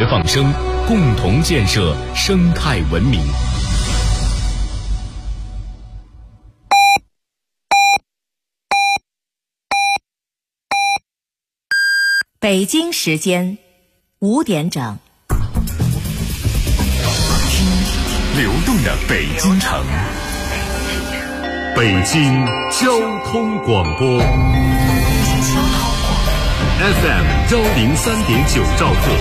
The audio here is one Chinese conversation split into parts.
放声，共同建设生态文明。 北京时间5点整。 流动的北京城，北京交通广播 FM 103.9兆赫，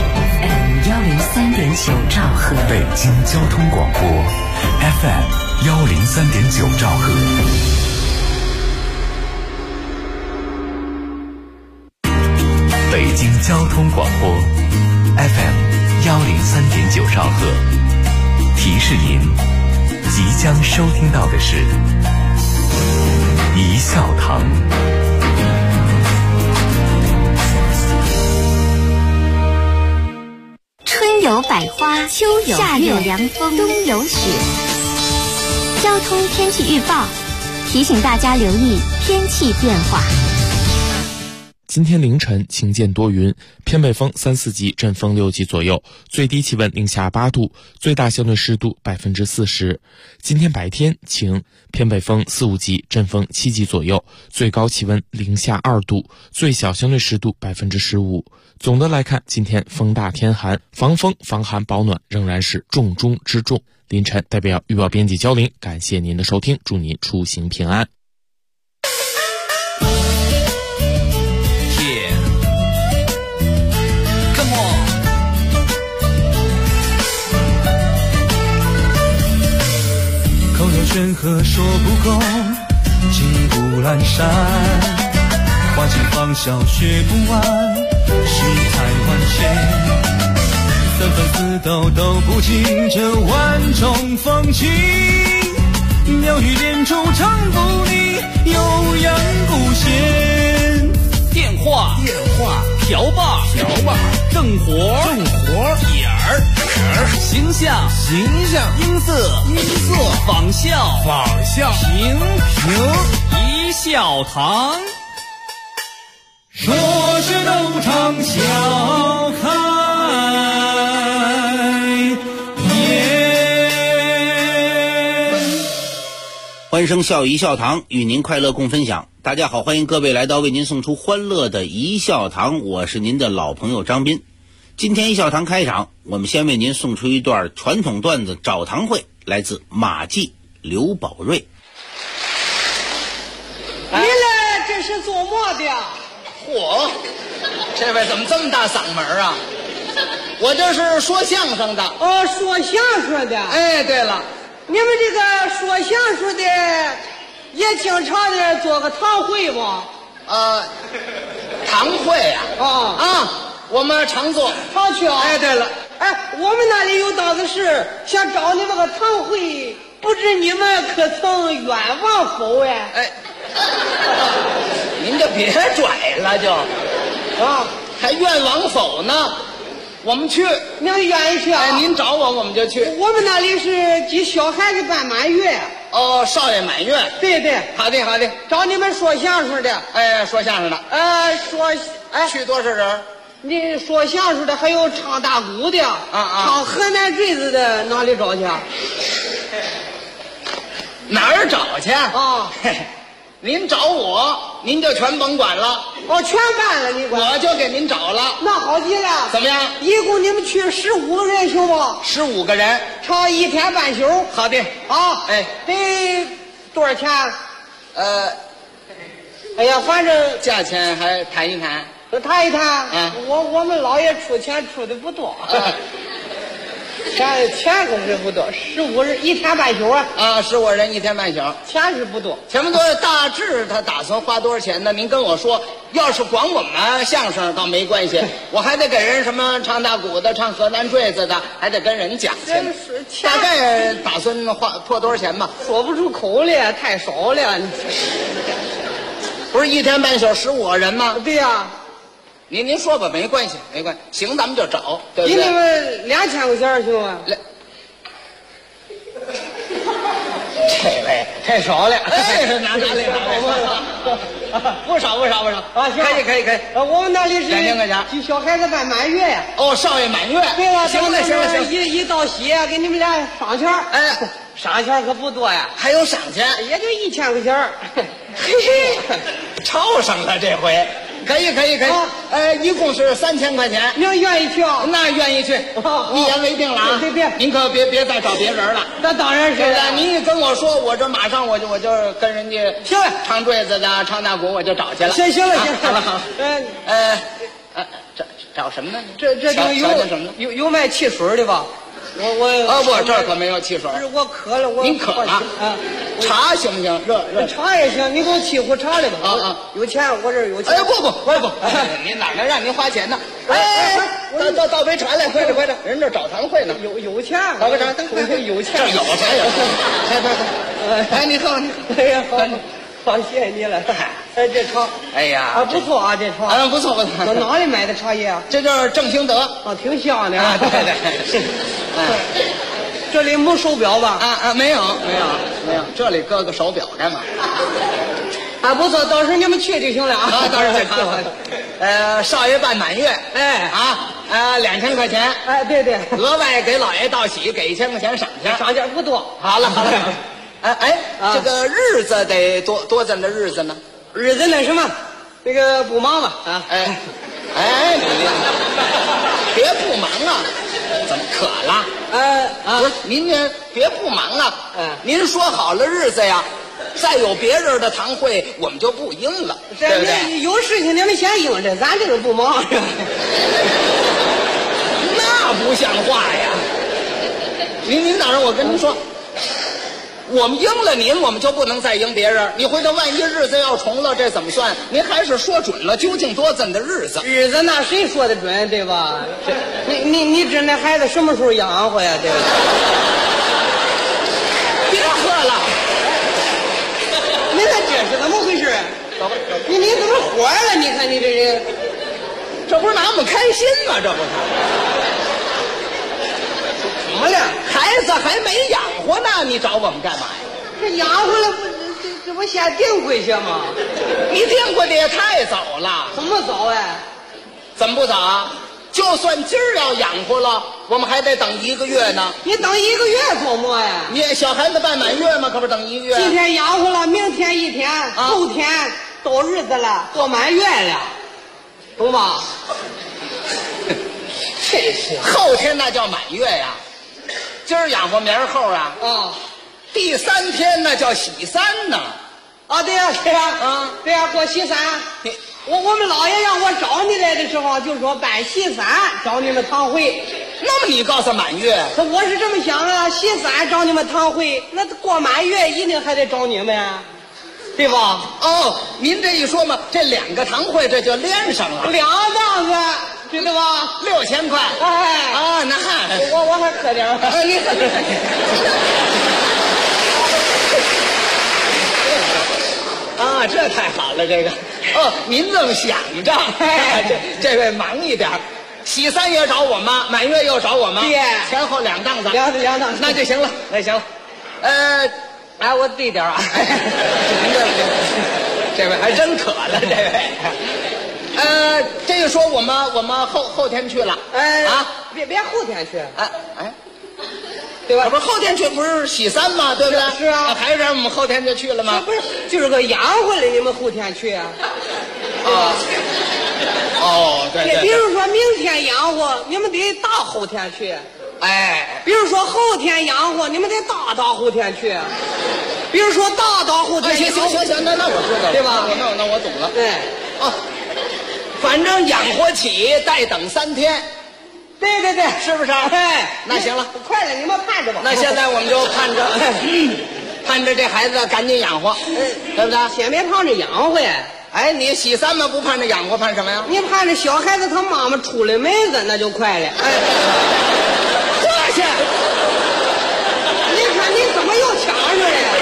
103.9兆赫， 北京交通广播 FM 103.9兆赫。北京交通广播 FM 103.9兆赫，提示您即将收听到的是一笑堂。 春有百花，秋有夏有凉风，冬有雪。交通天气预报提醒大家留意天气变化。 今天凌晨晴间多云，偏北风3、4级，阵风6级左右，最低气温零下8度，最大相对湿度40%。今天白天晴，偏北风4、5级，阵风7级左右，最高气温零下2度，最小相对湿度15%。总的来看，今天风大天寒，防风防寒保暖仍然是重中之重。凌晨代表预报编辑焦玲，感谢您的收听，祝您出行平安。 山河说不够，情不阑珊，花尽芳笑学不完，世态万千，三番四斗都不尽这万种风情，妙语连珠唱不腻，悠扬不闲。 电话瓢把正活点儿形象音色仿效评一笑堂， 说是斗场笑开颜。 欢声笑一笑堂，与您快乐共分享。大家好，欢迎各位来到为您送出欢乐的一笑堂，我是您的老朋友张斌。今天一笑堂开场，我们先为您送出一段传统段子找堂会，来自马季刘宝瑞。 你来这是做么的？ 嚯，这位怎么这么大嗓门啊？我这是说相声的。 哦，说相声的。 哎，对了， 你们这个说相声的也经常的做个堂会吗？ 堂会啊。我们常做， 常去啊。 哎，对了， 我们那里有档子事，想找你们个堂会，不知你们可曾愿望否？ 您就别拽了，还愿往否呢？我们去， 您愿意去啊？ 您找我们就去。 我们那里是给小孩子办满月。 哦，少爷满月。 对， 好的， 找你们说相声的。 说相声的。去多少人？ 你说相声的还有唱大鼓的，唱河南坠子的，哪里找去？ 哪儿找去？您找我，您就全甭管了。 全办了，你管？ 我就给您找了。 那好极了。 怎么样？ 一共你们去15个人行吗 ？15个人， 唱1天半宿。 好的。 得多少钱？反正价钱还谈一谈。 谈一谈。我们老爷出钱出的不多。钱可是不多，15人1天半宿 15人1天半宿， 钱是不多。 钱不多，大致他打算花多少钱呢？您跟我说。要是光我们相声倒没关系，我还得给人什么唱大鼓的、唱河南坠子的，还得跟人讲去。大概打算破多少钱吧？ 说不出口了，太少了。 不是1天半宿15个人吗？ 对呀。 您说吧，没关系。行，咱们就找，对不对？ 给你们2000块钱行吗？ 这位太少了。 哪里？ 不少啊，行，可以。 我们那里是 2000块钱， 小孩子办满月呀。 哦，少爷满月。 对了， 行了， 一到喜给你们俩赏钱。 哎， 赏钱可不多呀， 还有赏钱， 也就1000块钱。 嘿嘿，超上了这回。可以，一共是3000块钱。 您愿意去啊？ 那愿意去，一言为定了啊！ 别， 您可别再找别人了。 那当然是了。 您一跟我说，我这马上我就跟人家行了， 唱坠子的、唱大鼓，我就找去了。 行了， 好。找什么呢？ 这有卖汽水的吧？我不，这儿可没有汽水。 我渴了， 您渴了？茶行不行？热茶也行，你给我沏壶茶来吧。有钱，我这儿有钱。 哎，不，您哪能让您花钱呢？哎，倒杯茶来，快点，人这找堂会呢。 有钱， 倒杯茶， 有钱， 这有茶有。快，你喝。 哎呀，好，谢谢你了。哎，这茶， 哎呀， 不错啊，这茶。 不错。 哪里买的茶叶啊？ 这就是正兴德。 挺香的啊。 对。 这里没手表吧？ 没有，这里搁个手表干嘛？ 不错，到时候你们去就行了啊。 到时候再看。少爷办满月，2000块钱。 哎，对。 额外给老爷道喜，给1000块钱赏钱。 赏钱不多。 好了。这个日子得多怎的日子呢？ 日子那什么，那个不忙吧？ 你别不忙啊！怎么渴了？不是，您这别不忙啊！您说好了日子呀，再有别人的堂会，我们就不应了，对不对？ 有事情你们先应着，咱这个不忙。 那不像话呀！您哪儿？我跟您说。我们应了您，我们就不能再应别人。你回头万一日子要重了，这怎么算？您还是说准了，究竟多怎的日子？ 日子那谁说的准，对吧？你指那孩子什么时候养活呀？对吧？ 别喝了， 你看这是怎么回事？你怎么火了？你看你这人， 这不是拿我们开心吗？这不是。怎么了？孩子还没养活呢，你找我们干嘛呀？ 这养活了这不先定规去吗？ 你定规的也太早了。 怎么早哎？ 怎么不早啊？就算今儿要养活了，我们还得等1个月呢。 你等1个月做么呀？ 你小孩子办满月吗？可不等1个月。 今天养活了，明天1天，后天到日子了，过满月了，懂吗？ 这是后天那叫满月呀。今儿养活明儿后啊，第3天那叫喜3呢。 对呀，对呀，过喜3。我们老爷让我找你来的时候，就说办喜3找你们堂会。 那么你告诉满月， 我是这么想啊，喜3找你们堂会，那过满月一定还得找你们啊，对吧？ 您这一说嘛，这2个堂会这就连上了 ，2档子。知道吧 ？6000块。那我还喝点。 你喝点。这太好了，这个。您这么想着，这位忙一点，喜3也找我妈，满月又找我妈，前后2档子。 两档子， 那就行了，那行了。 我对点啊。 这位还真渴了，这位。这个说我们后天去了， 别后天去， 对吧？不是后天去，不是喜3吗？对不对？ 是啊， 还是我们后天就去了吗？ 不是，就是个养活了，你们后天去啊？ 对。 比如说明天养活，你们得大后天去。比如说后天养活，你们得大后天去。比如说大后天。 行，那我知道了， 对吧？ 那我懂了。 对。 反正养活起，再等3天。 对， 是不是？那行了， 快了，你们盼着吧。 那现在我们就盼着这孩子赶紧养活，对不对？ 先别盼着养活呀。 你喜3嘛不盼着养活，盼什么呀？ 你盼着小孩子他妈妈出了门子，那就快了。 这去！ 你看你怎么又抢出来了？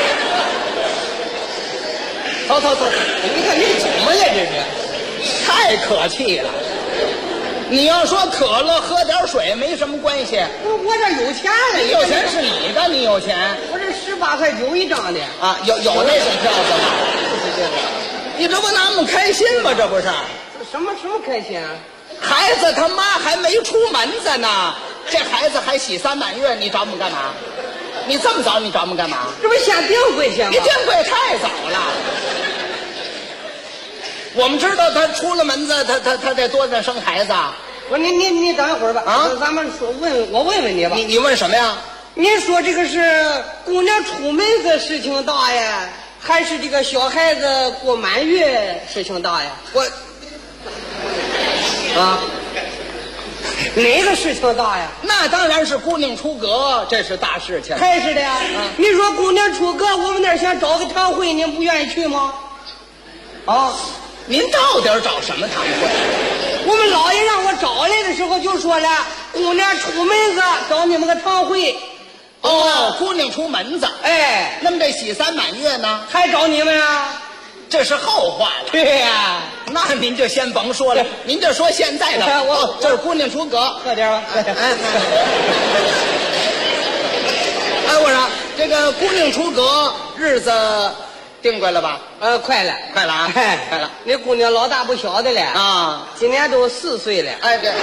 走，你看你怎么了？这是太可气了。你要说渴了喝点水没什么关系。 我这有钱了。 你有钱是你的，你有钱。 我这18.9块一张的。 有那种票子吗？ 你这不那么开心吗？这不是？ 什么开心啊？ 孩子他妈还没出门子呢，这孩子还喜三满月，你找我们干嘛？你这么早你找我们干嘛？ 这不先定规先吗？ 你定规太早了。我们知道他出了门子，他得多生孩子。 不是你等一会儿吧。 啊， 咱们我问你吧。 你问什么呀？ 你说这个是姑娘出门子事情大呀，还是这个小孩子过满月事情大呀？哪个事情大呀？ 那当然是姑娘出阁，这是大事情。 还是的呀。你说姑娘出阁，我们那儿想找个堂会，您不愿意去吗？啊， 您到底找什么堂会？ 我们老爷让我找来的时候就说了，姑娘出门子找你们个堂会。 哦，姑娘出门子。 哎， 那么这喜三满月呢？ 还找你们啊？ 这是后话了。 对呀， 那您就先甭说了，您就说现在的。这是姑娘出阁， 喝点吧。 我说这个姑娘出阁日子定过了吧？ 快了啊，快了。 那姑娘老大不小的了啊， 今年都4岁了。 哎，对。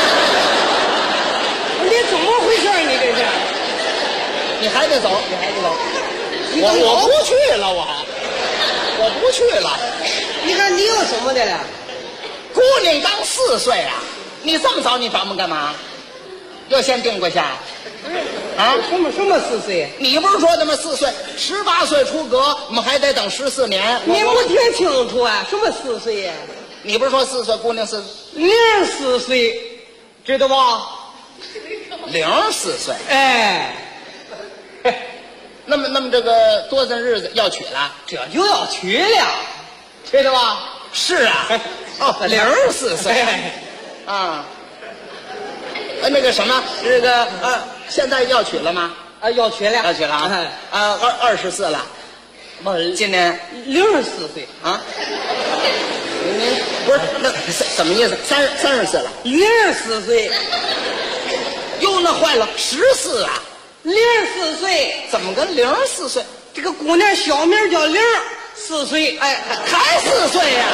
你怎么回事？你这是？ 你还得走。我不去了，我不去了。 你看你又怎么的了？ 姑娘刚4岁啊，你这么早你找我们干嘛？要先定过下？啊？ 什么4岁？ 你不是说他妈4岁，18岁出阁，我们还得等14年。 你不听清楚啊？什么4岁呀？ 你不是说4岁，姑娘 04岁，知道吧 ？04岁。 哎。 那么这个多少日子要娶了？ 这就要娶了，知道吧？ 是啊。04岁。啊。那个什么，这个现在要娶了吗？ 要娶了。 要娶了啊。24了。今年 64岁啊。您不是那怎么意思？34了。 04岁。 哟，那坏了，14啊。 04岁， 怎么跟04岁？ 这个姑娘小名叫04岁， 哎，还4岁呀？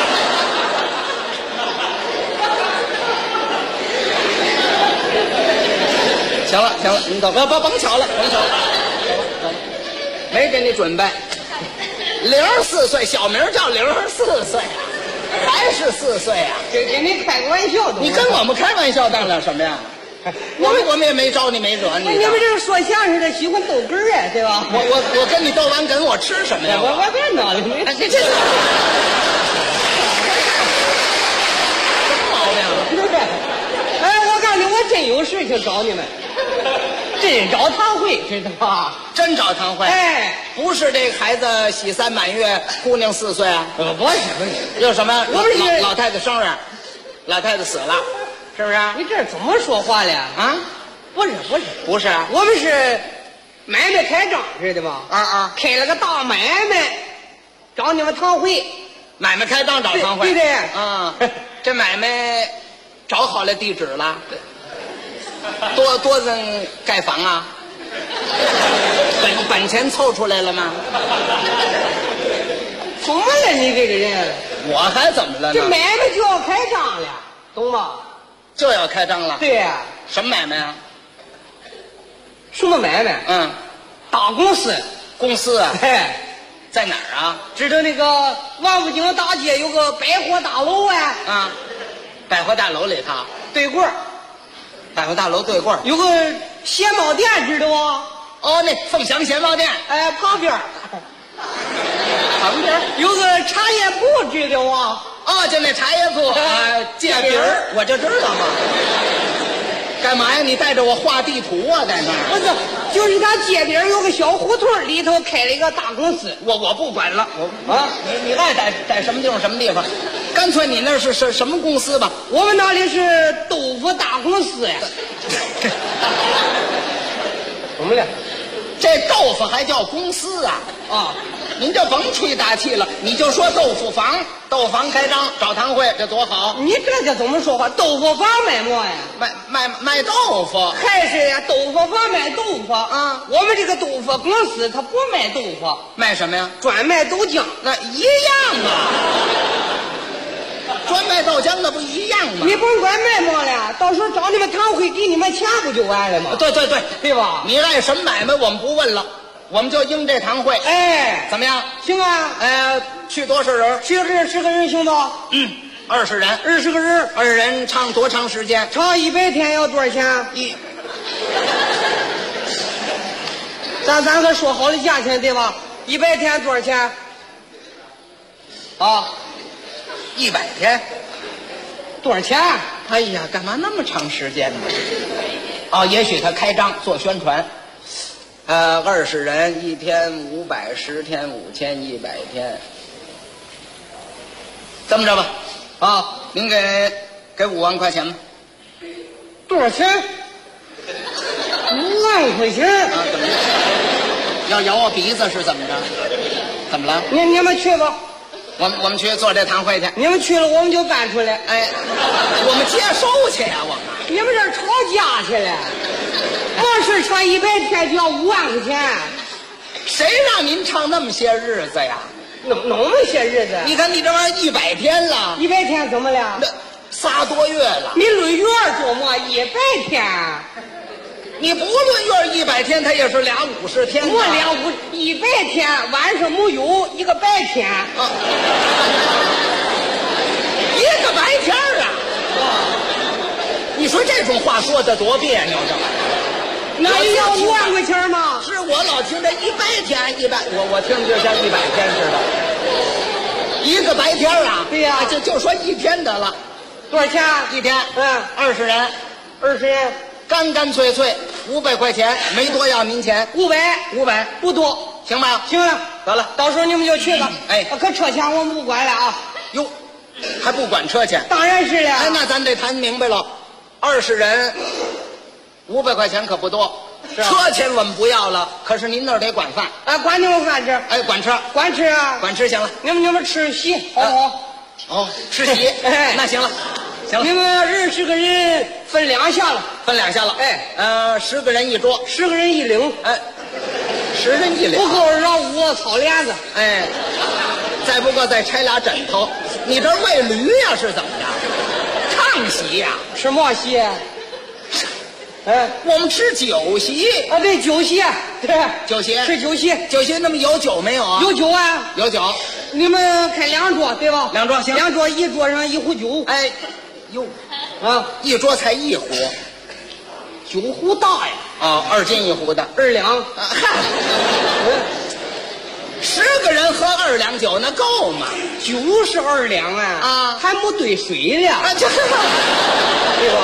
行了，你走，甭瞧了，没给你准备。04岁，小名叫04岁啊，还是4岁啊？ 给你开个玩笑。 你跟我们开玩笑当了什么呀？我们也没招你，没惹你。 你们这个说相声的喜欢逗哏啊，对吧？ 我跟你逗完哏，我吃什么呀？ 我别闹了，你这什么毛病啊？ 对不对？哎，我告诉你，我真有事情找你们，真找堂会，知道吧？ 真找堂会？ 哎， 不是这个孩子喜三满月，姑娘4岁啊？ 不是， 有什么？ 我们是老太太生日，老太太死了。是不是？ 你这怎么说话了啊？ 不是，我们是买卖开张，知道吧？开了个大买卖，找你们堂会。 买卖开张找堂会， 对对。 啊，这买卖找好了地址了，多人盖房啊？本钱凑出来了吗？ 怎么了你这个人？ 我还怎么了呢？ 这买卖就要开张了，懂吗？ 就要开张了。 对呀。 什么买卖啊？ 什么买卖？大公司。 公司啊？ 哎， 在哪儿啊？ 知道那个王府井大街有个百货大楼啊？ 百货大楼里头对过。 百货大楼对过有个鞋帽店，知道吗？ 哦，那凤翔鞋帽店。 哎，旁边有个茶叶铺，知道吗？ 哦，就那茶叶铺界饼儿，我就知道嘛。干嘛呀？你带着我画地图啊，在那儿？ 不是，就是他街边有个小胡同，里头开了一个大公司。 我不管了，你爱在什么地方什么地方，干脆你那是什么公司吧？ 我们那里是豆腐大公司呀。怎么了？ 这豆腐还叫公司啊？ 您就甭吹大气了，你就说豆腐坊，豆腐坊开张找堂会，这多好！ 你这叫怎么说话？豆腐坊卖么呀？ 卖豆腐， 还是呀？豆腐坊卖豆腐啊？我们这个豆腐公司它不卖豆腐， 卖什么呀？ 专卖豆浆。 那一样啊，专卖豆浆那不一样吗？ 你甭管卖么了，到时候找你们堂会给你们钱不就完了吗？ 对对对， 对吧？ 你爱什么买卖我们不问了，我们就应这堂会。 哎， 怎么样？ 行啊。 去多少人 ？10个人行不 ？20人。 20个人。 20人唱多长时间？ 唱100天要多少钱？咱可说好的价钱对吧？100天多少钱？啊 ，100天多少钱？ 哎呀，干嘛那么长时间呢？哦，也许他开张做宣传。20人1天500，10天5100天。这么着吧，啊，您给5万块钱吧。 多少钱？5万块钱啊？怎么着？要咬我鼻子是怎么着？怎么了？ 你们去吧。 我们去做这堂会去。 你们去了，我们就搬出来。 哎，我们接收去呀，我们。 你们这吵架去了？光是唱100天就要5万块钱， 谁让您唱那么些日子呀？ 那么些日子？ 你看你这玩意儿100天了。 100天怎么了？ 那3多月了。 你论月做么？100天。 你不论月100天，它也是俩50天。 我100天，晚上没有一个白天。 啊，一个白天啊！你说这种话说的多别扭，这玩意儿。 那也要5万块钱吗？ 是我老听这100天100，我听着像100天似的。一个白天啊？ 对呀， 就说1天得了。 多少钱 ？1天？20人 ，20人。 干脆500块钱，没多要您钱。500 不多， 行吧？ 行了， 得了， 到时候你们就去吧。 哎， 可车钱我们不管了啊。 哟，还不管车钱？ 当然是了。 哎，那咱得谈明白了，20人500块钱可不多。车钱我们不要了，可是您那儿得管饭。 管你们饭吃。 哎，管吃。 管吃啊。 管吃行了。 你们吃席好不好？ 哦，吃席。哎，那行了。行了， 你们20个人分2下了， 分2下了。哎，10个人一桌 ，10个人一领。 哎，10人一领。 不够让我操帘子。 哎，再不够再拆俩枕头。你这喂驴呀是怎么着？唱席呀？ 吃么席？哎， 我们吃酒席啊，对，酒席，对， 酒席， 吃酒席， 酒席。那么有酒没有啊？ 有酒啊， 有酒。 你们开2桌对吧 ？2桌行 ，2桌一桌上1壶酒。 哎，哟， 啊， 一桌才1壶， 酒壶大呀。 啊，2斤1壶的 ，2两。 嗨，10个人喝2两酒那够吗？ 酒是2两啊， 啊， 还没兑水了， 啊，对吧？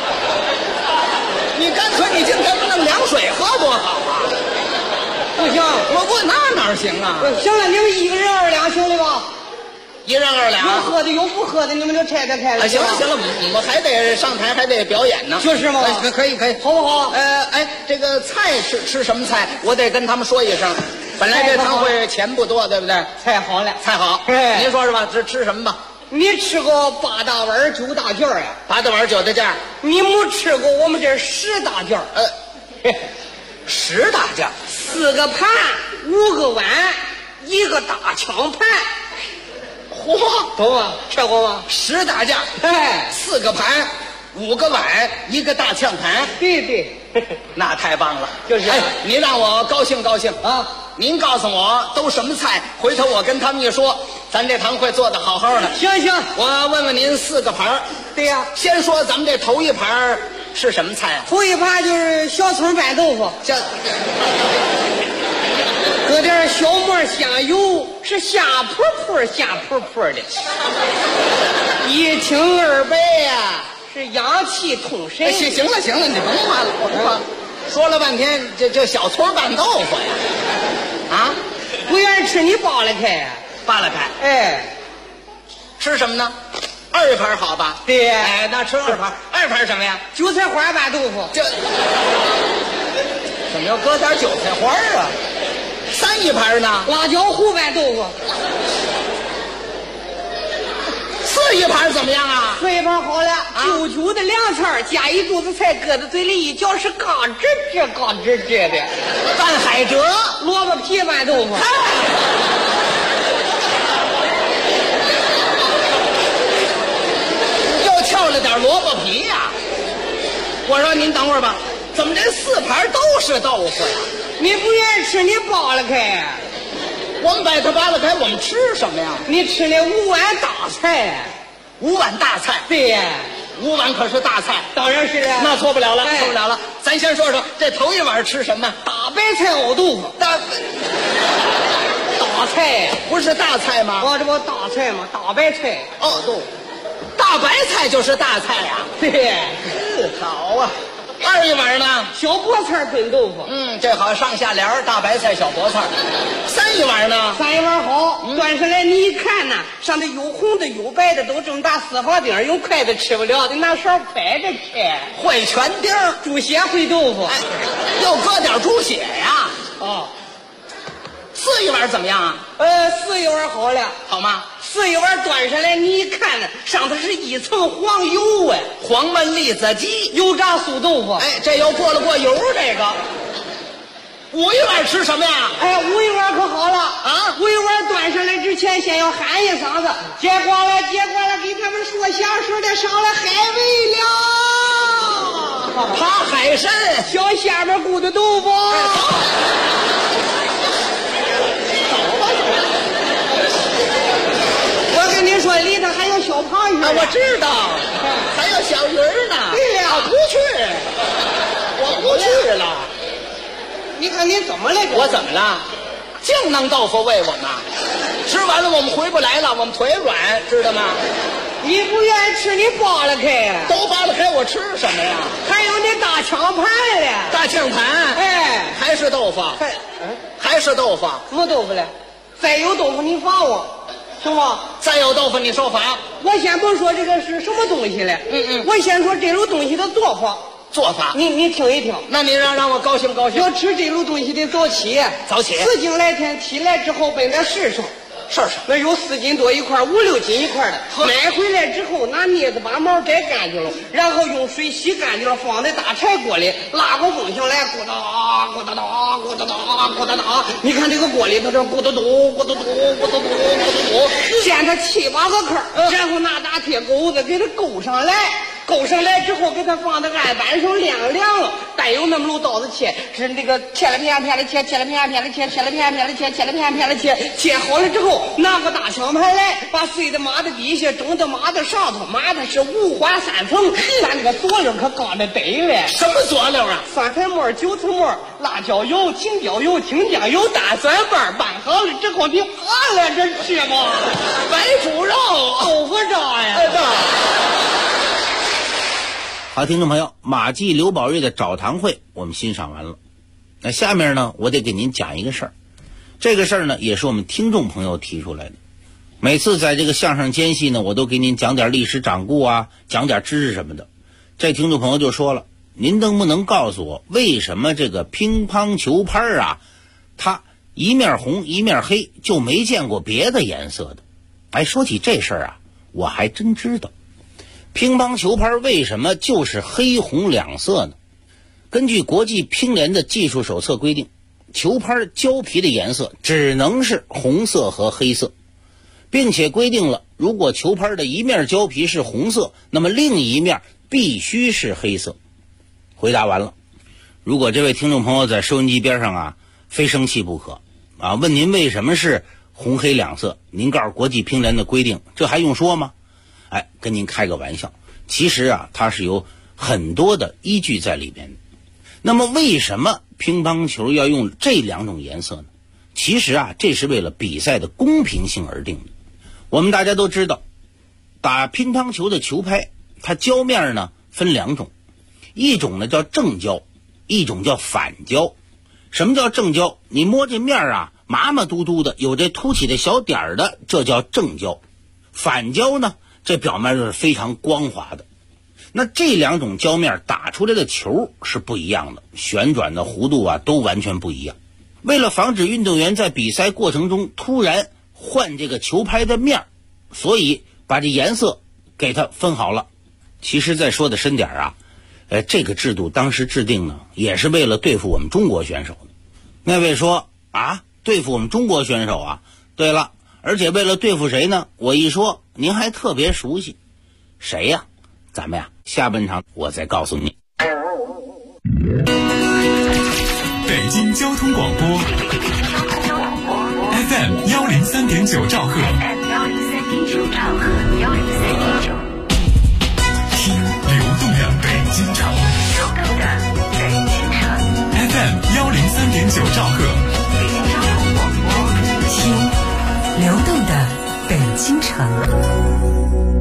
你干脆你今天不弄凉水喝多好啊！ 不行， 我哪行啊？ 行了，你们1个人2两行了吧 ？1人2两。 有喝的有不喝的，你们就拆开了。 行了，我还得上台，还得表演呢。 就是吗？ 可以， 好不好？ 这个菜吃什么菜？我得跟他们说一声。本来这堂会钱不多，对不对？ 菜好了， 菜好。您说是吧？吃什么吧？ 你吃过8大碗9大件呀 ？8大碗9大件。 你没吃过我们这10大件 10大件 ，4个盘，5个碗，1个大枪盘。 嚯， 懂吗？吃过吗 ？10大件， 哎 ，4个盘，5个碗，1个大炝盘。 对， 那太棒了。 就是。 哎，您让我高兴啊！您告诉我都什么菜，回头我跟他们一说，咱这堂会做得好好的。 行， 我问问您4个盘。 对呀， 先说咱们这头一盘是什么菜啊？ 头一盘就是小葱拌豆腐，搁点小末香油，是香扑扑的。一清二白呀，是阳气通神。 行了，你甭夸了，说了半天这小葱拌豆腐呀。啊， 不愿意吃你扒拉开。哎， 吃什么呢？2盘好吧？ 对。 哎，那吃2盘。2盘什么呀？ 韭菜花拌豆腐。 怎么又搁点韭菜花啊？ 3一盘呢？ 辣椒糊拌豆腐。 4一盘怎么样啊 ？4一盘好了，久久的凉菜加一肚子菜，搁在嘴里一嚼是嘎吱吱嘎吱吱的。 拌海蜇， 萝卜皮拌豆腐。 又翘了点萝卜皮呀！我说您等会儿吧，怎么这4盘都是豆腐呀？ 你不愿意吃，你扒拉开。 我们把它扒拉开，我们吃什么呀？ 你吃了5碗大菜 ，5碗大菜。 对呀 ，5碗可是大菜。 当然是了， 那错不了了，错不了了。咱先说说这头一碗吃什么？ 大白菜熬豆腐。大菜不是大菜吗？ 这不大菜吗？大白菜熬豆腐，大白菜就是大菜呀。 对， 好啊。2一碗呢？ 小菠菜炖豆腐。 这好，上下联，大白菜小菠菜。3一碗呢 ？3一碗好，端上来你一看呢，上头有红的有白的，都这么大4方丁，用筷子吃不了的，拿勺拍着吃。 烩全丁， 猪血烩豆腐， 又搁点猪血呀。4一碗怎么样啊 ？4一碗好了， 好吗 ？4一碗端上来，你一看呢，上头是一层黄油啊， 黄焖栗子鸡， 油炸素豆腐。 这又过了油这个。5一碗吃什么呀 ？5一碗可好了啊！5一碗端上来之前，先要喊一嗓子，结光了，结光了，给他们说相声的上来海味了， 扒海参， 小虾米咕的豆腐。我跟你说，里头还有小螃蟹。 我知道，还有小鱼呢。 对了， 我不去了。 你看你怎么了？ 我怎么了？净弄豆腐喂我们，吃完了我们回不来了，我们腿软，知道吗？ 你不愿意吃，你扒拉开呀。 都扒拉开，我吃什么呀？ 还有那大枪盘嘞， 大枪盘，还是豆腐，还是豆腐， 什么豆腐嘞？再有豆腐你罚我，行吗？ 再有豆腐你受罚。 我先不说这个是什么东西嘞，我先说这种东西的做法。 做法， 你听一听。 那你让我高兴高兴。 要吃这种东西得早起， 早起。 4更来天起来之后，奔那市上。那有4斤多一块，5、6斤一块的。买回来之后，拿镊子把毛摘干净了，然后用水洗干净了，放在大柴锅里，拉个风响来，咕哒咕哒哒咕哒哒咕哒哒。你看这个锅里头这咕嘟嘟咕嘟嘟咕嘟嘟咕嘟嘟，煎它7、8个坑，然后拿大铁钩子给它勾上来。勾上来之后，给它放在案板上晾凉了。带有那么路刀子切，是那个切了片片的切，切了片片的切，切了片片的切，切了片片的切。切好了之后，拿个大枪盘来，把碎的码在底下，蒸的码在上头，码的是5花3层。咱这个佐料可刚的得了。 什么佐料啊 ？3层末、9层末、辣椒油、青椒油、青酱油、大蒜瓣，拌好了之后，你扒拉着吃吧。 白煮肉、 豆腐渣呀。 好，听众朋友，马季、刘宝瑞的找堂会我们欣赏完了。那下面呢，我得给您讲一个事儿。这个事儿呢，也是我们听众朋友提出来的。每次在这个相声间隙呢，我都给您讲点历史掌故啊，讲点知识什么的。这听众朋友就说了，您能不能告诉我，为什么这个乒乓球拍啊，它一面红一面黑，就没见过别的颜色的？说起这事儿啊，我还真知道。乒乓球拍为什么就是黑红2色呢？根据国际乒联的技术手册规定，球拍胶皮的颜色只能是红色和黑色，并且规定了，如果球拍的一面胶皮是红色，那么另一面必须是黑色。回答完了。如果这位听众朋友在收音机边上啊，非生气不可啊，问您为什么是红黑2色，您告诉国际乒联的规定，这还用说吗？跟您开个玩笑，其实啊，它是有很多的依据在里边的。那么为什么乒乓球要用这2种颜色呢？其实啊，这是为了比赛的公平性而定的。我们大家都知道，打乒乓球的球拍，它胶面呢分2种，一种呢叫正胶，一种叫反胶。什么叫正胶？你摸这面啊，麻麻嘟嘟的，有这凸起的小点的，这叫正胶。反胶呢，这表面就是非常光滑的。那这2种胶面打出来的球是不一样的，旋转的弧度啊都完全不一样。 为了防止运动员在比赛过程中突然换这个球拍的面，所以把这颜色给它分好了。其实再说的深点啊，这个制度当时制定呢，也是为了对付我们中国选手的。那位说啊，对付我们中国选手啊？对了，而且为了对付谁呢？我一说您还特别熟悉，谁呀？咱们呀，下半场我再告诉你。 北京交通广播 FM 103.9兆赫，听流动的北京城，FM 103.9兆赫， 听流动的北京城。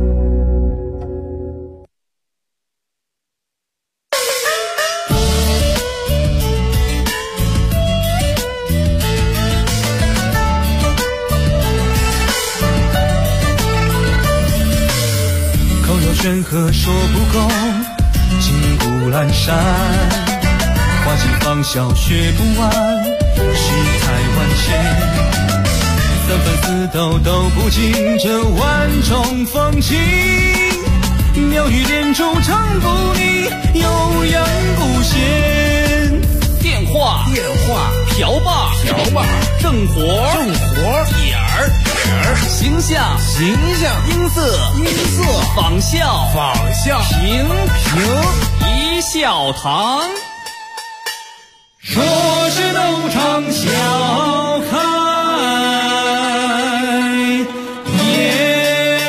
山河说不够，金谷阑珊，花季芳笑学不完，世态万千，三番四斗都不尽这万种风情，妙语连珠唱不腻，悠扬不闲。 电话瓢把正活点儿形象音色仿效平一笑堂， 说是斗场笑开颜。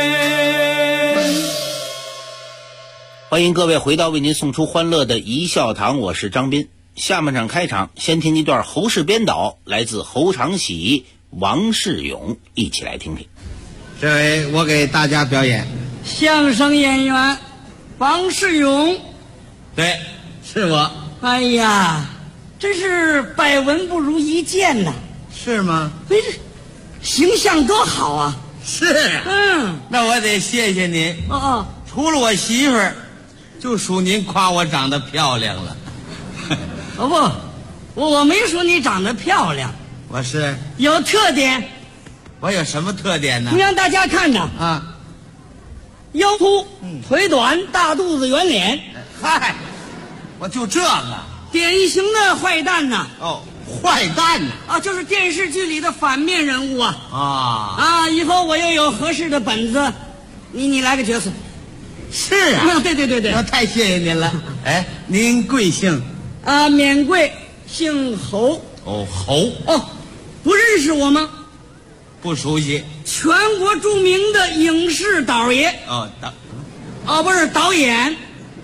欢迎各位回到为您送出欢乐的一笑堂，我是张斌。下半场开场，先听一段侯氏编导，来自侯长喜、王世勇，一起来听听。 这回我给大家表演相声演员王世勇。对，是我。哎呀，真是百闻不如一见呐。是吗？哎，这形象多好啊。是。那我得谢谢您。除了我媳妇儿，就属您夸我长得漂亮了。我没说你长得漂亮，我是有特点。我有什么特点呢？你让大家看呐啊，腰粗，腿短，大肚子，圆脸。嗨，我就这个典型的坏蛋呐。坏蛋呐啊，就是电视剧里的反面人物啊。以后我又有合适的本子，你来个角色。是啊，对，太谢谢您了。哎，您贵姓？免贵，姓侯。侯不认识我吗？不熟悉。全国著名的影视导爷。不是导演。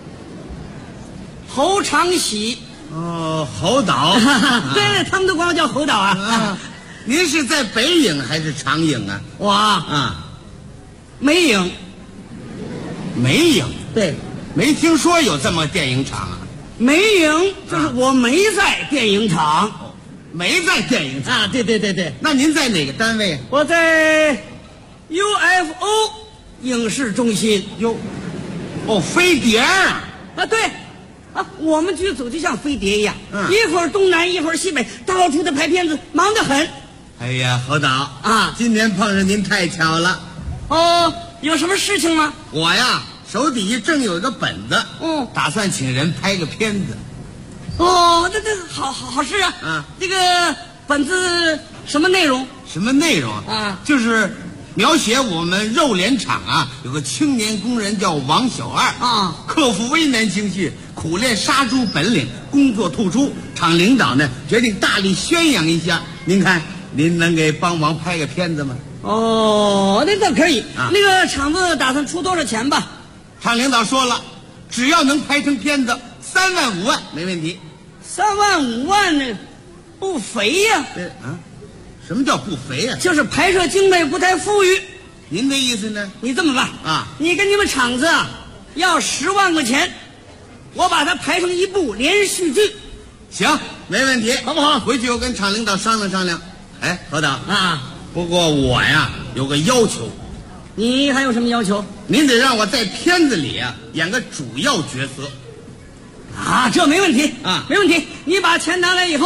侯长喜。侯导。对，他们都管我叫侯导啊。您是在北影还是长影啊？我美影。美影？对，没听说有这么电影厂啊。美影就是我没在电影厂。没在电影厂啊？对。那您在哪个单位？我在 UFO 影视中心。飞碟啊？对我们剧组就像飞碟一样，一会儿东南一会儿西北，到处的拍片子，忙得很。哎呀，侯导啊，今年碰上您太巧了。有什么事情吗？我呀手底下正有一个本子，打算请人拍个片子。这好事啊！这个本子什么内容？什么内容啊？就是描写我们肉联厂有个青年工人叫王小二克服危难情绪，苦练杀猪本领，工作突出。厂领导呢决定大力宣扬一下。您看，您能给帮忙拍个片子吗？那可以。那个厂子打算出多少钱吧？厂领导说了，只要能拍成片子，3万5万没问题。3万5万呢，不肥呀。什么叫不肥呀？就是拍摄经费不太富裕。您的意思呢？你这么办你跟你们厂子要10万块钱，我把它排成一部连续剧。行，没问题，好不好？回去我跟厂领导商量商量。哎，何导不过我呀有个要求。你还有什么要求？您得让我在片子里演个主要角色。这没问题没问题。你把钱拿来以后，咱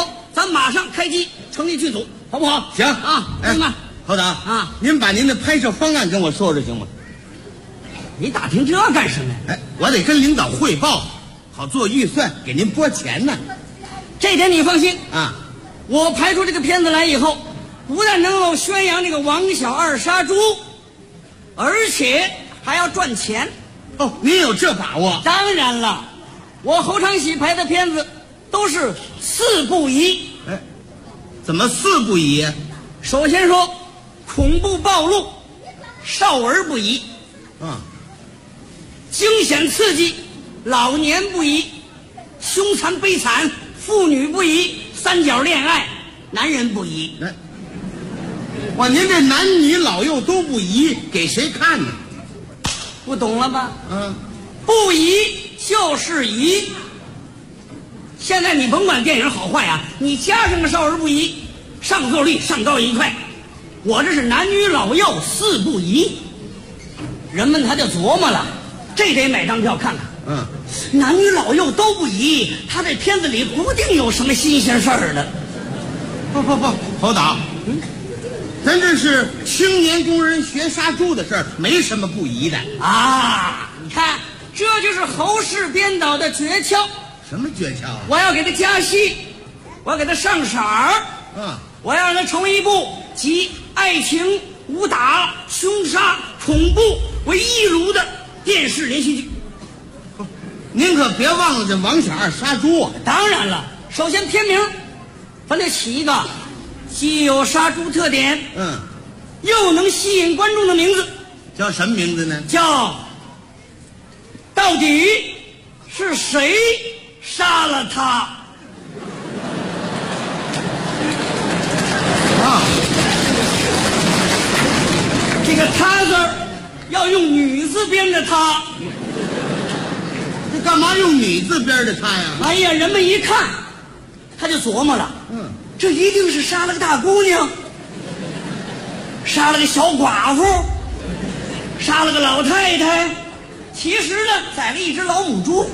咱马上开机成立剧组，好不好？ 行啊，同志们， 侯导啊， 您把您的拍摄方案跟我说说行吗？ 你打听这干什么呀？ 哎，我得跟领导汇报，好做预算，给您拨钱呢。 这点你放心啊， 我拍出这个片子来以后，不但能够宣扬这个王小二杀猪，而且还要赚钱。 哦，您有这把握？ 当然了，我侯长喜拍的片子都是4不1。 哎，怎么4不1呀？ 首先说恐怖暴露，少儿不宜；惊险刺激，老年不宜；凶残悲惨，妇女不宜；三角恋爱，男人不宜。 哇，您这男女老幼都不宜，给谁看呢？ 不懂了吧？不宜就是宜。现在你甭管电影好坏啊，你加上个少儿不宜，上座率上高一块。我这是男女老幼4不宜，人们他就琢磨了，这得买张票看看。男女老幼都不宜，他这片子里不定有什么新鲜事儿的。 不，侯导，咱这是青年工人学杀猪的事儿，没什么不宜的啊。你看，这就是侯氏编导的诀窍。 什么诀窍啊？ 我要给他加戏，我要给他上色儿。我要让他成为一部集爱情、武打、凶杀、恐怖为一炉的电视连续剧。 您可别忘了这王小二杀猪啊！ 当然了，首先片名咱得起一个既有杀猪特点，又能吸引观众的名字。 叫什么名字呢？ 叫到底是谁杀了他？这个他字要用女字边的他。 这干嘛用女字边的他呀？ 哎呀，人们一看他就琢磨了，这一定是杀了个大姑娘，杀了个小寡妇，杀了个老太太，其实呢宰了一只老母猪。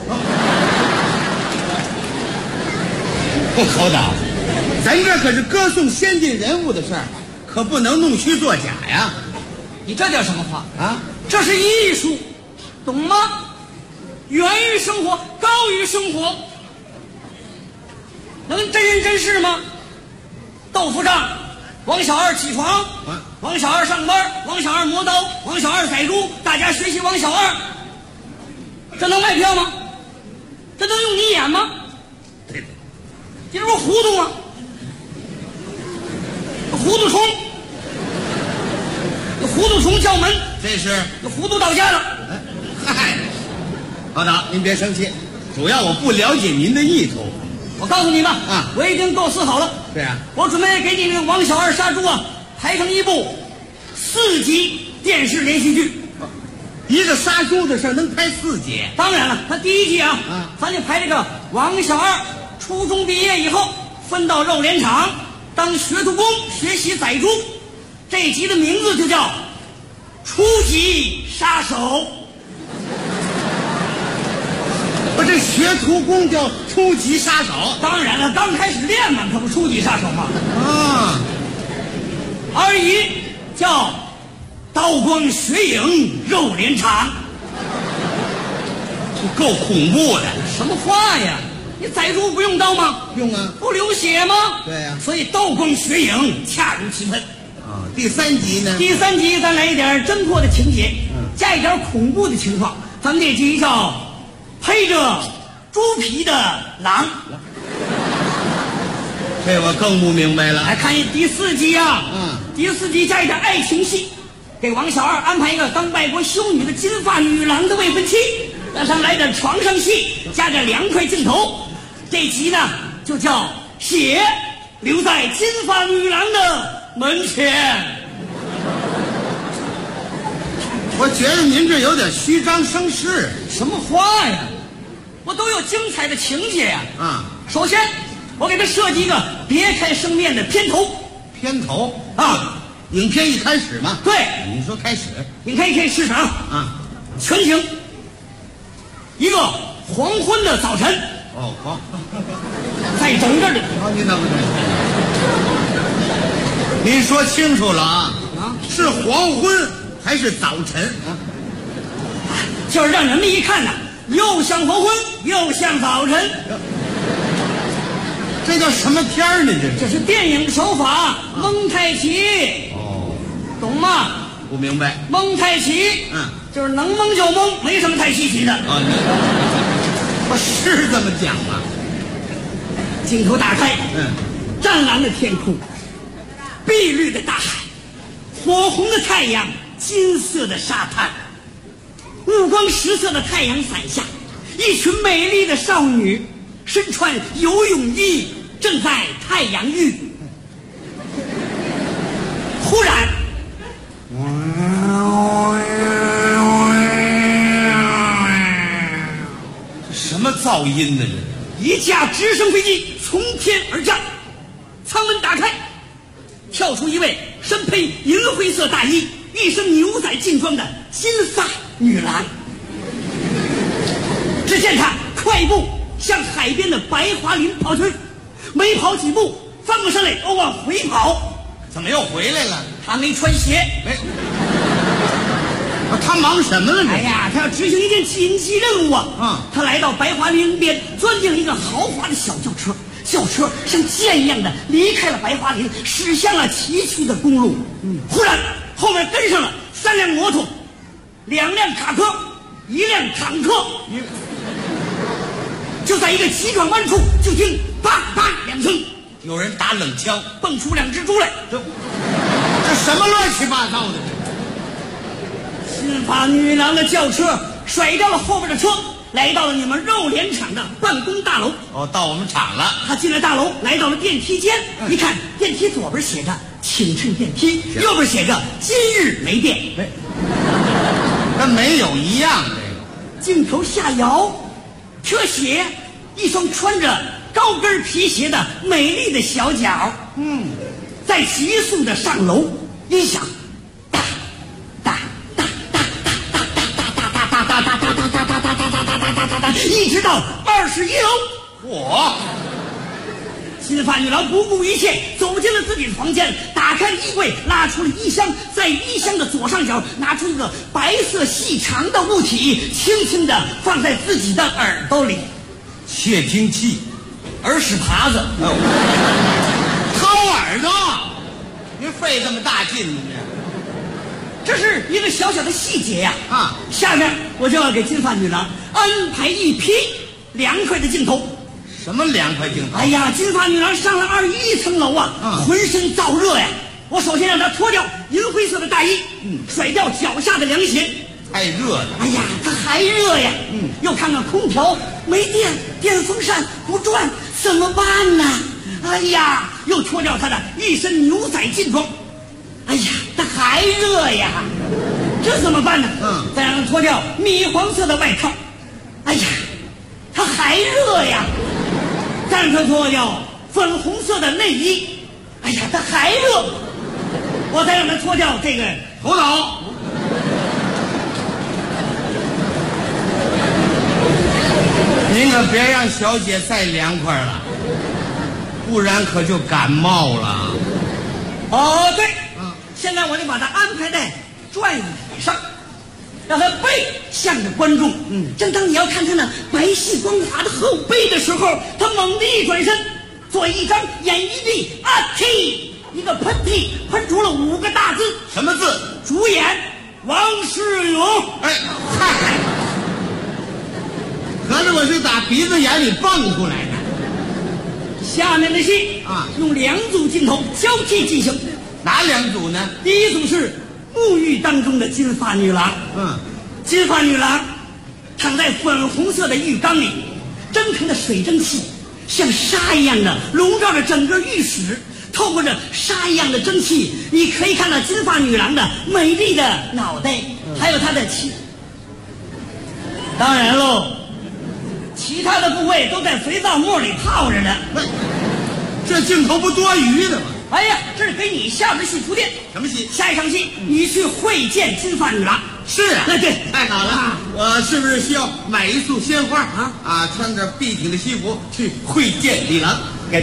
侯导，咱这可是歌颂先进人物的事儿，可不能弄虚作假呀。 你这叫什么话啊？ 这是艺术，懂吗？源于生活，高于生活，能真人真事吗？豆腐账，王小二起床，王小二上班，王小二磨刀，王小二宰猪，大家学习王小二，这能卖票吗？这能用你演吗？ 对， 你这不糊涂吗？糊涂虫，糊涂虫叫门， 这是糊涂到家了。 嗨，侯导，您别生气，主要我不了解您的意图。 我告诉你吧， 啊， 我已经构思好了。 对啊， 我准备给你这个王小二杀猪啊，拍成一部4集电视连续剧。 一个杀猪的事能拍4集？ 当然了，他第1集啊，咱就拍这个王小二初中毕业以后，分到肉联厂当学徒工，学习宰猪。这集的名字就叫《初级杀手》。 我这学徒工叫初级杀手？ 当然了，刚开始练嘛，可不初级杀手嘛。 啊， 而一叫刀光血影肉联厂， 够恐怖的。 什么话呀？你宰猪不用刀吗？ 用啊。 不流血吗？ 对呀。 所以刀光血影，恰如其分。 啊，第3集呢？ 第3集咱来一点侦破的情节，加一点恐怖的情况。咱们这集叫披着猪皮的狼。 这我更不明白了。 来看第4集啊，第4集加一点爱情戏，给王小二安排一个当外国修女的金发女郎的未婚妻，让他们来点床上戏，加点凉快镜头。这集呢就叫血留在金发女郎的门前。 我觉得您这有点虚张声势。 什么话呀？我都有精彩的情节呀。首先我给他设计一个别开生面的片头。 片头啊，影片一开始嘛。 对， 你说开始， 影片一开始啊，全景一个黄昏的早晨。 哦，好， 在整这里。 好，你等等。您说清楚了啊！是黄昏还是早晨啊？ 就是让人们一看呢，又像黄昏，又像早晨。 这叫什么片儿呢？ 这是电影手法，蒙太奇。 哦， 懂吗？ 不明白。 蒙太奇，就是能蒙就蒙，没什么太稀奇的。 啊，我是这么讲啊。 镜头打开，湛蓝的天空，碧绿的大海，火红的太阳，金色的沙滩，五光十色的太阳伞下，一群美丽的少女身穿游泳衣，正在太阳浴。忽然， 什么噪音呢？ 一架直升飞机从天而降，舱门打开，跳出一位身披银灰色大衣、一身牛仔劲装的金发女郎。只见她快步向海边的白桦林跑去，没跑几步，翻过身来又往回跑。 怎么又回来了？ 她没穿鞋。 他忙什么了呢？ 哎呀，他要执行一件紧急任务啊！他来到白桦林边，钻进了一个豪华的小轿车，轿车像箭一样的离开了白桦林，驶向了崎岖的公路。忽然后面跟上了3辆摩托、2辆卡车、1辆坦克。就在一个急转弯处，就听啪啪2声， 有人打冷枪， 蹦出2只猪来。 这什么乱七八糟的？ 金发女郎的轿车甩掉了后边的车，来到了你们肉联厂的办公大楼。 哦，到我们厂了。 他进了大楼，来到了电梯间，一看电梯左边写着请乘电梯，右边写着今日没电。 跟没有一样。 镜头下摇，特写一双穿着高跟皮鞋的美丽的小脚，在急速的上楼，音响一直到21楼。金发女郎不顾一切走进了自己的房间，打开衣柜，拉出了衣箱，在衣箱的左上角拿出一个白色细长的物体，轻轻地放在自己的耳朵里。 窃听器， 耳屎耙子。 掏耳朵，您费这么大劲呢？ 这是一个小小的细节呀！下面我就要给金发女郎安排一批凉快的镜头。 什么凉快镜头？ 哎呀，金发女郎上了21层楼啊，浑身燥热呀！我首先让她脱掉银灰色的大衣，甩掉脚下的凉鞋。 太热了。 哎呀，她还热呀！又看看空调没电，电风扇不转，怎么办呢？哎呀，又脱掉她的一身牛仔劲装。哎呀，它还热呀，这怎么办呢？再让它脱掉米黄色的外套。哎呀，它还热呀，再让它脱掉粉红色的内衣。哎呀，它还热，我再让它脱掉这个头脑。您可别让小姐再凉快了，不然可就感冒了。 哦，对。现在我就把它安排在转椅上，让它背向着观众。正当你要看他那白皙光滑的后背的时候，他猛地一转身，左一张，眼一闭，嚏，一个喷嚏，喷出了5个大字。 什么字？ 主演王世勇。 哎，嗨，合着我是打鼻子眼里蹦出来的。 下面的戏用2组镜头交替进行。 哪2组呢？ 第一组是沐浴当中的金发女郎。金发女郎躺在粉红色的浴缸里，蒸腾的水蒸气像沙一样的笼罩着整个浴室。透过这沙一样的蒸汽，你可以看到金发女郎的美丽的脑袋，还有她的当然喽，其他的部位都在肥皂沫里泡着呢。 这镜头不多余的吗？ 哎呀，这是给你下边戏铺垫。 什么戏？ 下一场戏，你去会见金发女郎。 是啊， 对， 太好了。我是不是需要买一束鲜花穿着笔挺的西服去会见李郎？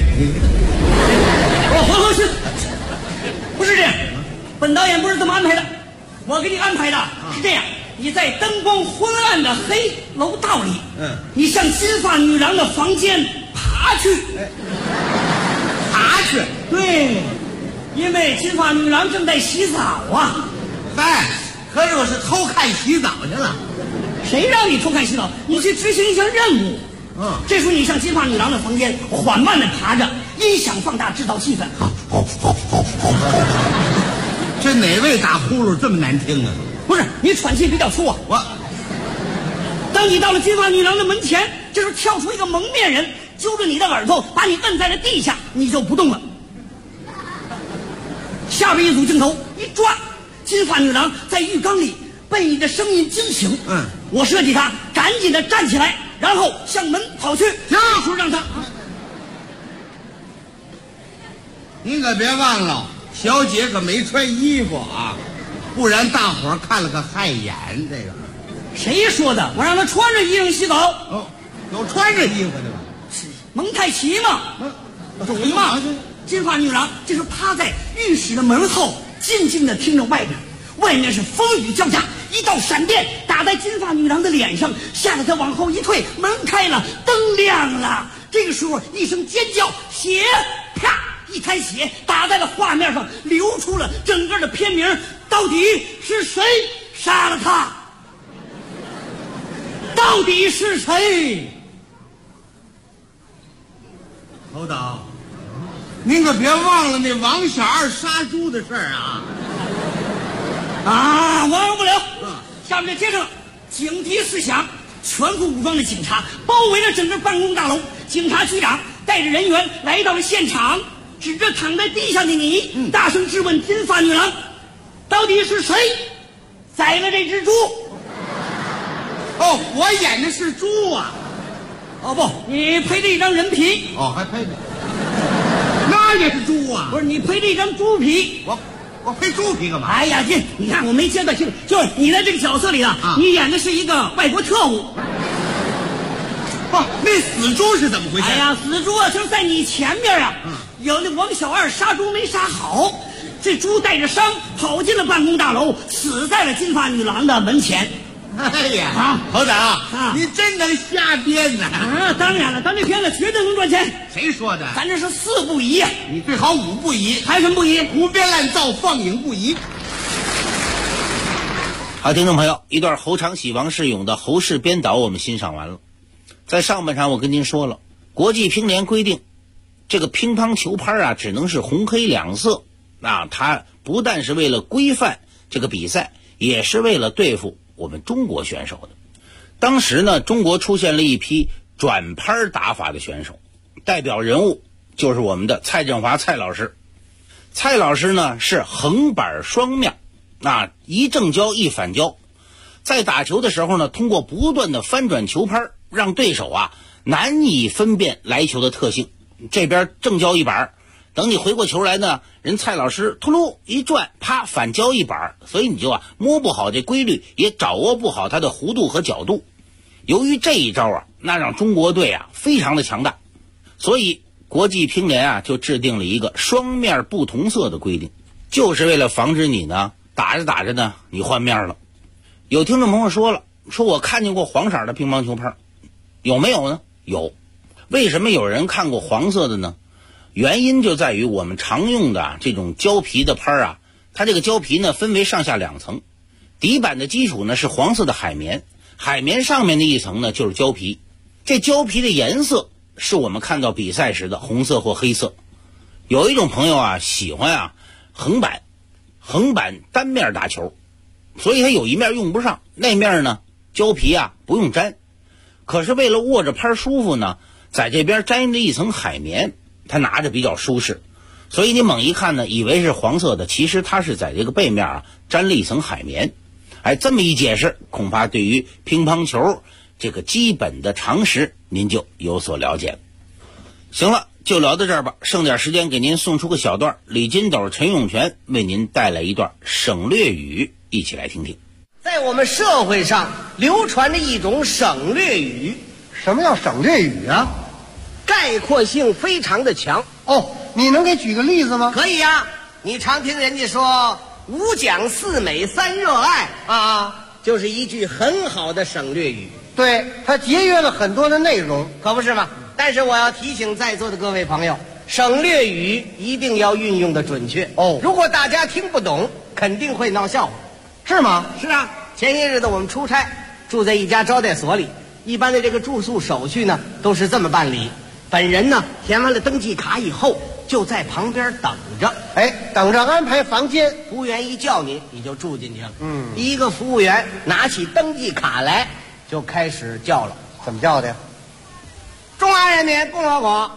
黄去，不是这样，本导演不是这么安排的，我给你安排的是这样。你在灯光昏暗的黑楼道里，你向金发女郎的房间爬去， 爬去？ 对，因为金发女郎正在洗澡啊。 嗨，可是我是偷看洗澡去了。 谁让你偷看洗澡？你去执行一项任务。这时候你向金发女郎的房间缓慢地爬着，音响放大，制造气氛。 这哪位打呼噜这么难听啊？ 不是，你喘气比较粗啊。当你到了金发女郎的门前，这时候跳出一个蒙面人，揪着你的耳朵，把你摁在了地下，你就不动了。下边一组镜头一抓，金发女郎在浴缸里被你的声音惊醒。我设计她赶紧的站起来，然后向门跑去。 行， 说让她。 您可别忘了，小姐可没穿衣服啊，不然大伙儿看了个害眼。这个谁说的？我让她穿着衣裳洗澡。 有穿着衣服的吧？ 蒙太奇嘛，懂吗？金发女郎这时候趴在浴室的门后，静静地听着外面是风雨交加，一道闪电打在金发女郎的脸上，吓得她往后一退，门开了，灯亮了。这个时候一声尖叫，血啪一滩血打在了画面上，流出了整个的片名。到底是谁杀了她？到底是谁？ 侯导，您可别忘了那王小二杀猪的事儿啊！ 忘不了。下面接着警笛四响，全副武装的警察包围了整个办公大楼。警察局长带着人员来到了现场，指着躺在地下的你，大声质问金发女郎：到底是谁宰了这只猪？ 我演的是猪啊！ 不，你配着一张人皮。 还配着？那也是猪啊？ 不是，你配着一张猪皮。 我配猪皮干嘛？ 哎呀，你看我没接得清，就是你在这个角色里你演的是一个外国特务。 那死猪是怎么回事？ 哎呀，死猪就是在你前面有那王小二杀猪没杀好，这猪带着伤跑进了办公大楼，死在了金发女郎的门前。 哎呀，侯导，你真能瞎编呐！ 当然了，咱这片子绝对能赚钱。 谁说的？ 咱这是4不疑呀！ 你最好5不疑， 还什么不疑？ 胡编乱造，放映不疑。 好，听众朋友，一段侯长喜、王世勇的侯氏编导我们欣赏完了。在上半场我跟您说了，国际乒联规定，这个乒乓球拍只能是红黑两色。它不但是为了规范这个比赛，也是为了对付我们中国选手的。当时呢，中国出现了一批转拍打法的选手，代表人物就是我们的蔡振华蔡老师。蔡老师呢是横板双面，一正交一反交，在打球的时候呢，通过不断的翻转球拍，让对手难以分辨来球的特性。这边正交一板，等你回过球来呢，人蔡老师突噜一转，啪反交一板，所以你就摸不好这规律，也掌握不好它的弧度和角度。由于这一招那让中国队非常的强大，所以国际乒联就制定了一个双面不同色的规定，就是为了防止你呢打着打着呢你换面了。有听众朋友说了，说我看见过黄色的乒乓球拍，有没有呢？有。为什么有人看过黄色的呢？原因就在于我们常用的这种胶皮的拍它这个胶皮呢分为上下2层，底板的基础呢是黄色的海绵，海绵上面的一层呢就是胶皮。这胶皮的颜色是我们看到比赛时的红色或黑色。有一种朋友喜欢横板单面打球，所以他有一面用不上，那面呢胶皮不用粘。可是为了握着拍舒服呢，在这边粘着一层海绵，它拿着比较舒适。所以你猛一看呢，以为是黄色的，其实它是在这个背面粘了一层海绵。这么一解释，恐怕对于乒乓球这个基本的常识您就有所了解了。行了， 就聊到这儿吧，剩点时间给您送出个小段，李金斗、陈永泉为您带来一段省略语，一起来听听。 在我们社会上流传着一种省略语。 什么叫省略语啊？ 概括性非常的强。 哦，你能给举个例子吗？ 可以呀，你常听人家说五讲四美三热爱啊，就是一句很好的省略语。 对，它节约了很多的内容， 可不是吗？但是我要提醒在座的各位朋友，省略语一定要运用的准确哦。 如果大家听不懂，肯定会闹笑话。 是吗？ 是啊，前些日子我们出差，住在一家招待所里，一般的这个住宿手续呢都是这么办理。本人呢填完了登记卡以后，就在旁边等着， 等着安排房间。 服务员一叫你，你就住进去了。第一个服务员拿起登记卡来，就开始叫了。 怎么叫的呀？ 中华人民共和国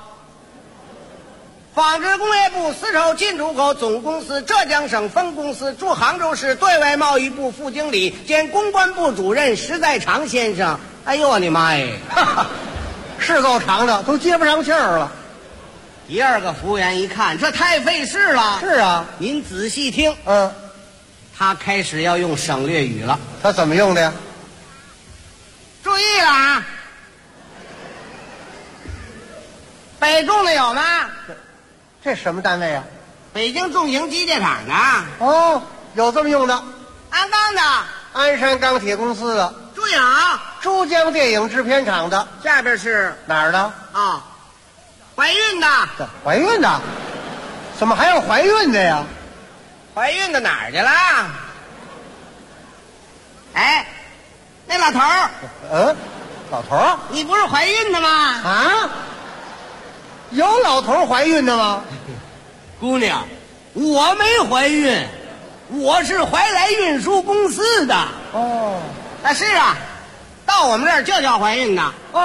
纺织工业部丝绸进出口总公司浙江省分公司驻杭州市对外贸易部副经理兼公关部主任石在长先生。哎呦我的妈呀， 是够长的，都接不上气儿了。 第二个服务员一看，这太费事了。 是啊， 您仔细听。他开始要用省略语了。 他怎么用的呀？ 注意了啊！北重的有吗？ 这什么单位啊？ 北京重型机械厂的。 哦，有这么用的。 鞍钢的。 鞍山钢铁公司的。 注意啊！ 珠江电影制片厂的。 下边是哪儿的？ 怀孕的。 怀孕的？怎么还有怀孕的呀？ 怀孕的哪儿去了？哎，那老头儿。 老头儿， 你不是怀孕的吗？ 啊？有老头怀孕的吗？ 姑娘，我没怀孕，我是怀来运输公司的。是啊，到我们这儿就叫怀孕的。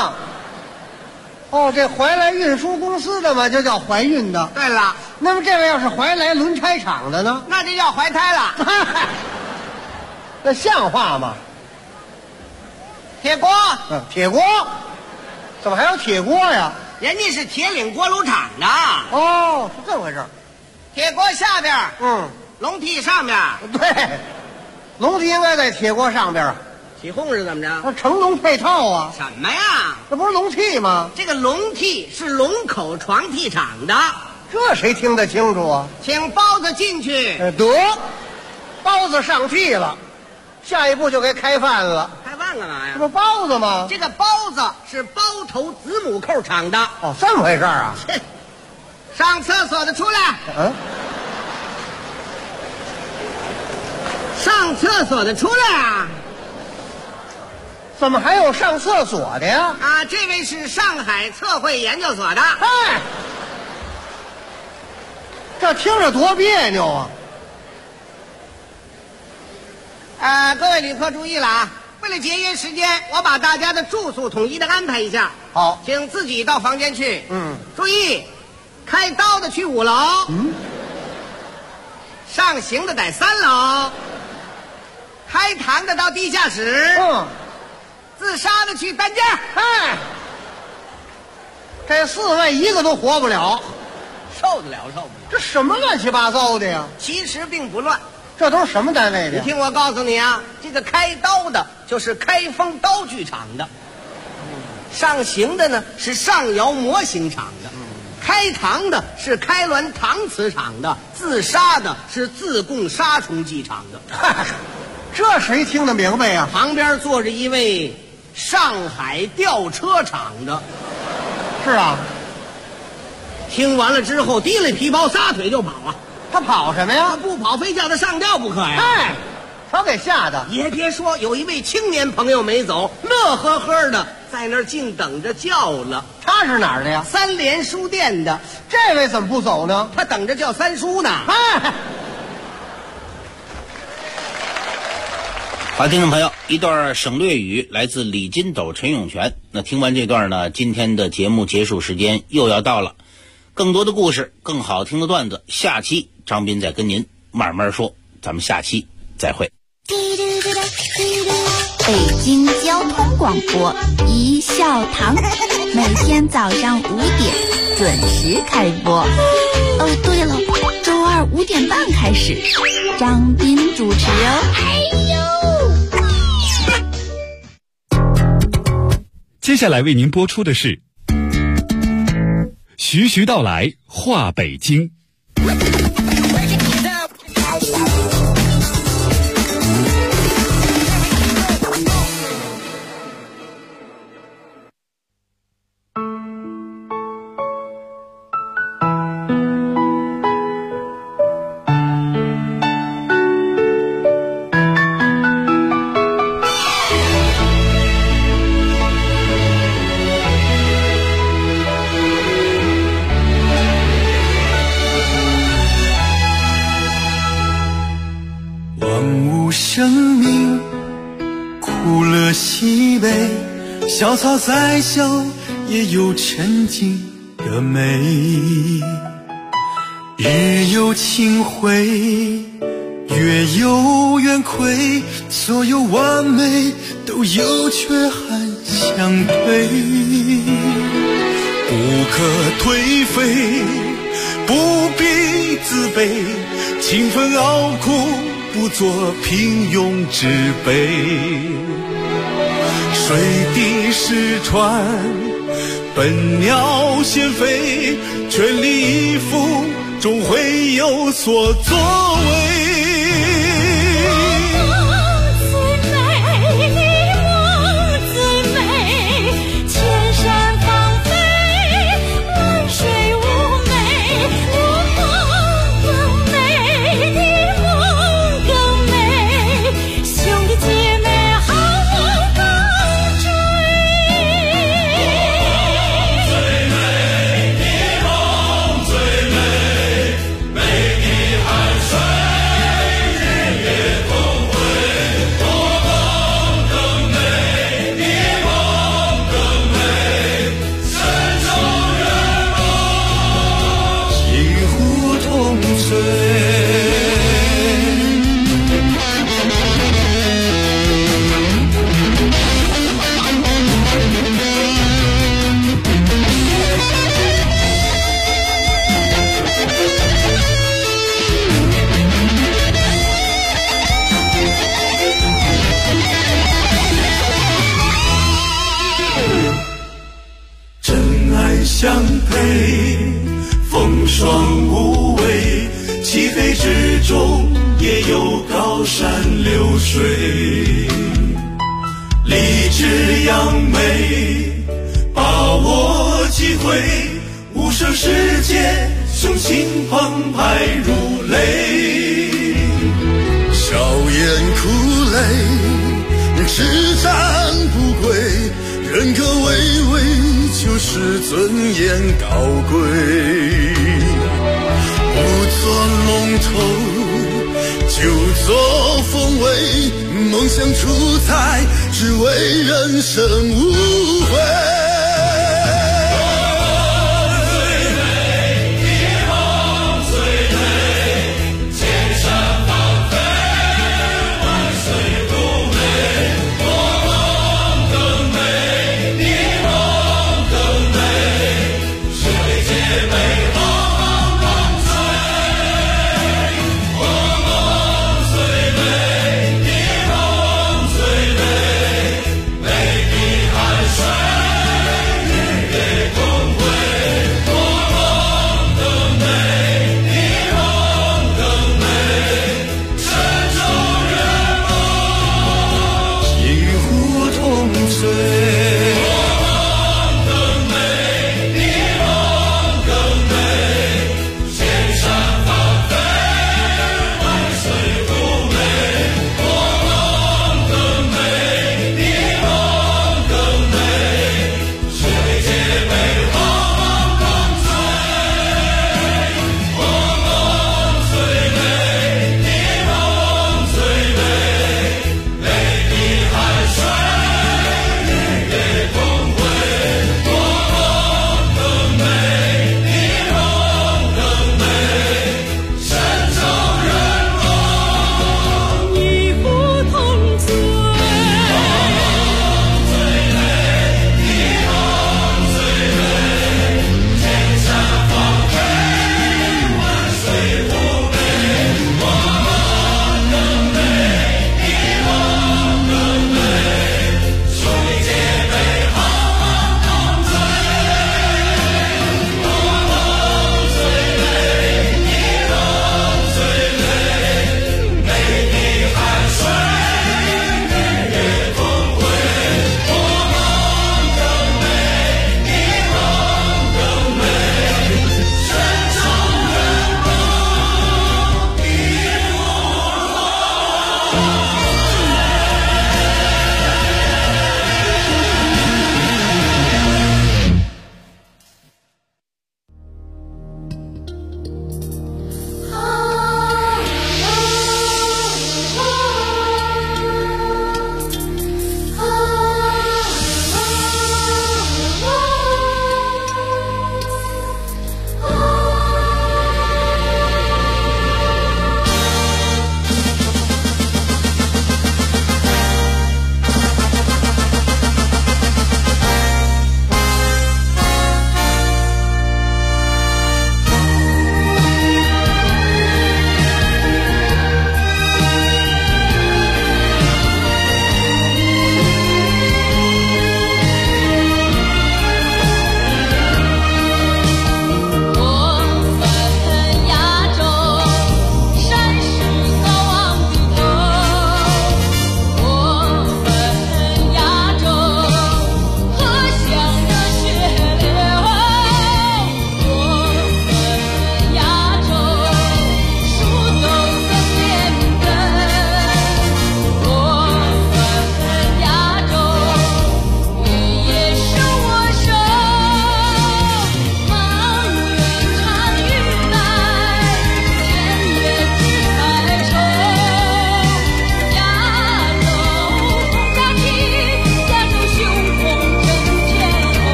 这怀来运输公司的嘛，就叫怀孕的。 对了， 那么这位要是怀来轮胎厂的呢？ 那就叫怀胎了。 那像话吗？ 铁锅。 铁锅？怎么还有铁锅呀？ 人家是铁岭锅炉厂的。 是这么回事。 铁锅下边，笼屉上边。 对，笼屉应该在铁锅上边。 起哄是怎么着？ 那成笼配套啊。 什么呀？ 这不是笼屉吗？ 这个笼屉是龙口床屉厂的。 这谁听得清楚啊？ 请包子进去。 得，包子上屉了，下一步就该开饭了。 开饭干嘛呀？ 这不包子吗？ 这个包子是包头子母扣厂的。 这么回事啊？ 上厕所的出来。上厕所的出来啊！ 怎么还有上厕所的呀？ 这位是上海测绘研究所的。 这听着多别扭啊！各位旅客注意了啊！为了节约时间，我把大家的住宿统一的安排一下。 好， 请自己到房间去。注意，开刀的去5楼。上刑的在3楼。开膛的到地下室。自杀的去单间。 这4位一个都活不了。 受得了受不了？ 这什么乱七八糟的呀？ 其实并不乱。 这都是什么单位的？ 你听我告诉你啊，这个开刀的就是开封刀具厂的。上刑的呢是上窑模型厂的。开膛的是开滦搪瓷厂的。自杀的是自贡杀虫剂厂的。 这谁听得明白呀？ 旁边坐着一位上海吊车厂的。 是啊。 听完了之后，提了皮包，撒腿就跑啊！ 他跑什么呀？ 他不跑，非叫他上吊不可呀！ 他给吓的。 也别说，有一位青年朋友没走，乐呵呵的在那儿静等着叫了。 他是哪儿的呀 ？3联书店的。 这位怎么不走呢？ 他等着叫三叔呢。 好，听众朋友，一段省略语来自李金斗、陈永泉。那听完这段呢，今天的节目结束时间又要到了。更多的故事，更好听的段子，下期张斌再跟您慢慢说。咱们下期再会。 北京交通广播一笑堂，每天早上5点。 准时开播。哦，对了，周二5点半开始，张斌主持哦。 接下来为您播出的是徐徐道来话北京。 小草再小也有沉静的美，日有清辉，月有圆亏，所有完美都有缺憾相对，不可颓废，不必自卑，勤奋熬苦，不做平庸之辈。水滴石穿，笨鸟先飞，全力以赴，终会有所作为。相配，风霜无畏，漆黑之中也有高山流水，立志扬眉，把握机会，无声世界，雄心澎湃如雷，笑颜哭泪，只战不归，人格巍巍，就是尊严高贵，不做龙头，就做凤尾，梦想出彩，只为人生无悔。